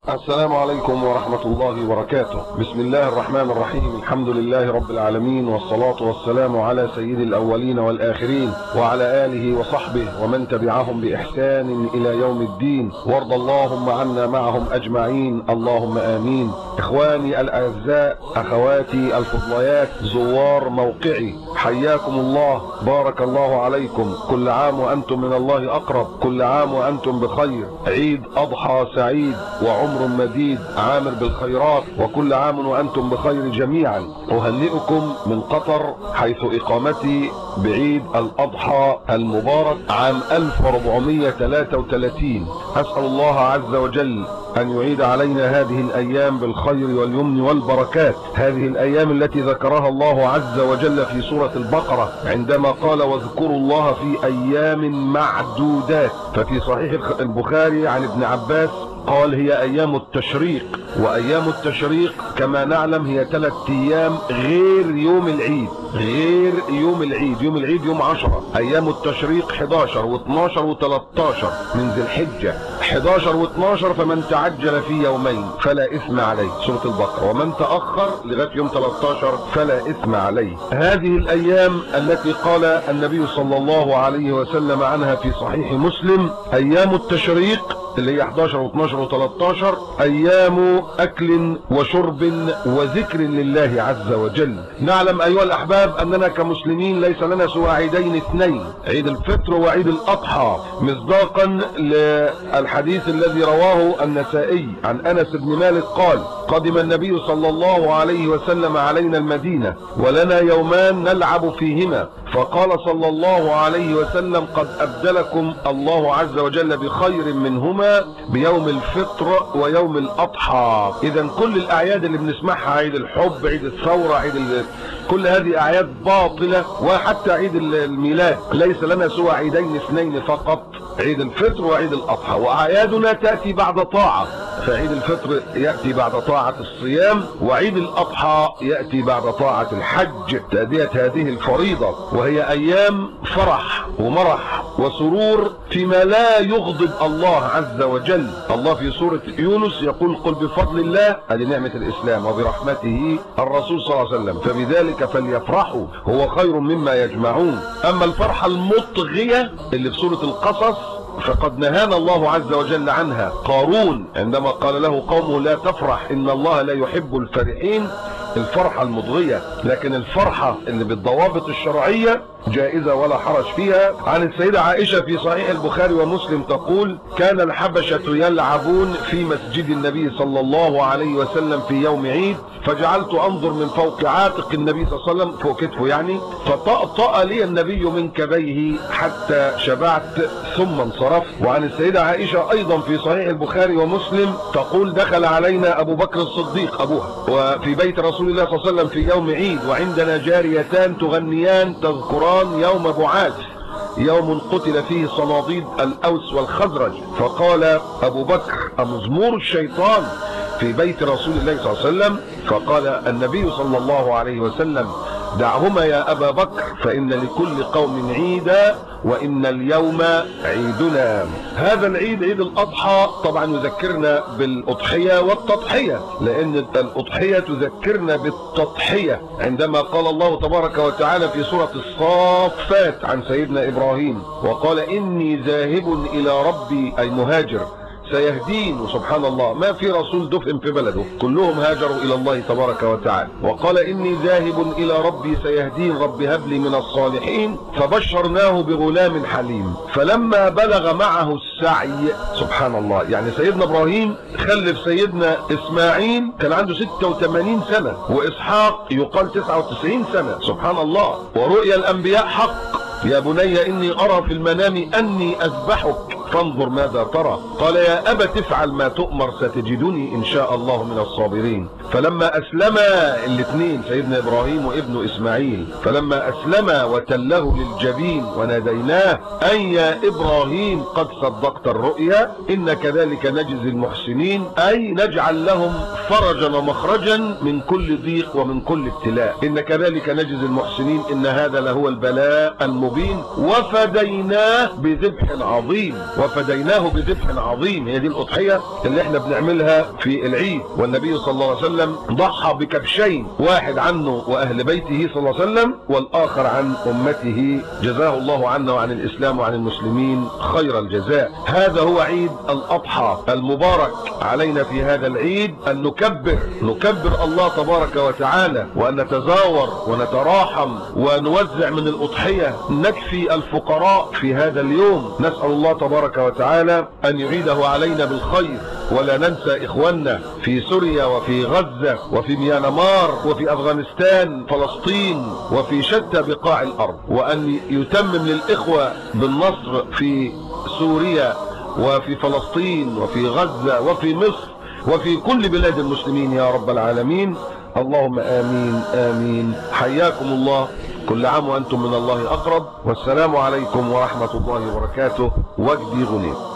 السلام عليكم ورحمة الله وبركاته. بسم الله الرحمن الرحيم. الحمد لله رب العالمين، والصلاة والسلام على سيد الأولين والآخرين وعلى آله وصحبه ومن تبعهم بإحسان إلى يوم الدين، وارض اللهم عنا معهم أجمعين، اللهم آمين. إخواني الأعزاء، أخواتي الفضليات، زوار موقعي، حياكم الله، بارك الله عليكم. كل عام وأنتم من الله أقرب، كل عام وأنتم بخير. عيد أضحى سعيد وعمر مديد عامر بالخيرات، وكل عام وأنتم بخير جميعا. أهنئكم من قطر حيث إقامتي بعيد الأضحى المبارك عام 1433. أسأل الله عز وجل أن يعيد علينا هذه الأيام بالخير واليمن والبركات، هذه الأيام التي ذكرها الله عز وجل في سورة البقرة عندما قال واذكروا الله في أيام معدودات. ففي صحيح البخاري عن ابن عباس قال هي أيام التشريق، وأيام التشريق كما نعلم هي 3 أيام غير يوم العيد، غير يوم العيد. يوم العيد يوم 10. أيام التشريق 11 و12 و13 من ذي الحجة. 11 و12 فمن تعجل في يومين فلا إثم عليه، سورة البقرة. ومن تأخر لغاية يوم 13 فلا إثم عليه. هذه الأيام التي قال النبي صلى الله عليه وسلم عنها في صحيح مسلم أيام التشريق اللي هي 11 و12 و13 أيام أكل وشرب وذكر لله عز وجل. نعلم أيها الأحباب أننا كمسلمين ليس لنا سوى عيدين اثنين، عيد الفطر وعيد الأضحى، مصداقا للحديث الذي رواه النسائي عن أنس بن مالك قال قدم النبي صلى الله عليه وسلم علينا المدينة ولنا يومان نلعب فيهما، فقال صلى الله عليه وسلم قد أبدلكم الله عز وجل بخير منهما بيوم الفطر ويوم الأضحى. إذا كل الأعياد اللي بنسمعها، عيد الحب، عيد الثورة، كل هذه أعياد باطلة، وحتى عيد الميلاد ليس لنا سوى عيدين اثنين فقط، عيد الفطر وعيد الأضحى. وأعيادنا تأتي بعد طاعة، فعيد الفطر يأتي بعد طاعة الصيام، وعيد الأضحى يأتي بعد طاعة الحج، تأدية هذه الفريضة. وهي أيام فرح ومرح وسرور فيما لا يغضب الله عز وجل. الله في سورة يونس يقول قل بفضل الله، هذه نعمة الإسلام، وبرحمته الرسول صلى الله عليه وسلم فبذلك فليفرحوا هو خير مما يجمعون. أما الفرحة المطغية اللي في سورة القصص فقد نهانا الله عز وجل عنها. قارون عندما قال له قومه لا تفرح إن الله لا يحب الفرحين، الفرحة المضغية. لكن الفرحة اللي بالضوابط الشرعية جائزة ولا حرج فيها. عن السيدة عائشة في صحيح البخاري ومسلم تقول كان الحبشة يلعبون في مسجد النبي صلى الله عليه وسلم في يوم عيد، فجعلت أنظر من فوق عاتق النبي صلى الله عليه وسلم، فوق كتفه يعني، فطأطأ لي النبي من كبيه حتى شبعت ثم انصرف. وعن السيدة عائشة أيضا في صحيح البخاري ومسلم تقول دخل علينا أبو بكر الصديق أبوها وفي بيت رسول الله صلى الله عليه وسلم في يوم عيد، وعندنا جاريتان تغنيان تذكران يوم بعاث، يوم قتل فيه صناديد الأوس والخزرج. فقال أبو بكر أمزمور الشيطان في بيت رسول الله صلى الله عليه وسلم؟ فقال النبي صلى الله عليه وسلم دعهما يا أبا بكر فإن لكل قوم عيدا وإن اليوم عيدنا. هذا العيد عيد الأضحى طبعا يذكرنا بالأضحية والتضحية، لأن الأضحية تذكرنا بالتضحية عندما قال الله تبارك وتعالى في سورة الصافات عن سيدنا إبراهيم وقال إني ذاهب إلى ربي، أي مهاجر، سيهدين. وسبحان الله ما في رسول دفن في بلده، كلهم هاجروا إلى الله تبارك وتعالى. وقال إني ذاهب إلى ربي سيهدين رب هب لي من الصالحين، فبشرناه بغلام حليم فلما بلغ معه السعي. سبحان الله، يعني سيدنا إبراهيم خلف سيدنا إسماعيل كان عنده 86 سنة، وإسحاق يقال 99 سنة. سبحان الله. ورؤيا الأنبياء حق، يا بني إني أرى في المنام أني أذبحك فانظر ماذا ترى، قال يا أبت افعل ما تؤمر ستجدني إن شاء الله من الصابرين. فلما أسلما الاثنين سيدنا إبراهيم وابن إسماعيل، فلما أسلما وتله للجبين وناديناه أن يا إبراهيم قد صدقت الرؤيا إن كذلك نجزي المحسنين، أي نجعل لهم فرجا ومخرجا من كل ضيق ومن كل ابتلاء، إن كذلك نجزي المحسنين إن هذا لهو البلاء المبين، وفديناه بذبح عظيم. وفديناه بذبح عظيم. هي دي الأضحية اللي احنا بنعملها في العيد. والنبي صلى الله عليه وسلم ضحى بكبشين، واحد عنه وأهل بيته صلى الله عليه وسلم، والآخر عن أمته، جزاه الله عنا وعن الإسلام وعن المسلمين خير الجزاء. هذا هو عيد الأضحى المبارك. علينا في هذا العيد أن نكبر الله تبارك وتعالى، وأن نتزاور ونتراحم ونوزع من الأضحية، نكفي الفقراء في هذا اليوم. نسأل الله تبارك وتعالى أن يعيده علينا بالخير، ولا ننسى إخواننا في سوريا وفي غزة وفي ميانمار وفي أفغانستان فلسطين وفي شتى بقاع الأرض، وأن يتمم للإخوة بالنصر في سوريا وفي فلسطين وفي غزة وفي مصر وفي كل بلاد المسلمين يا رب العالمين. اللهم آمين آمين. حياكم الله، كل عام وأنتم من الله أقرب، والسلام عليكم ورحمة الله وبركاته. وجدي غنيم.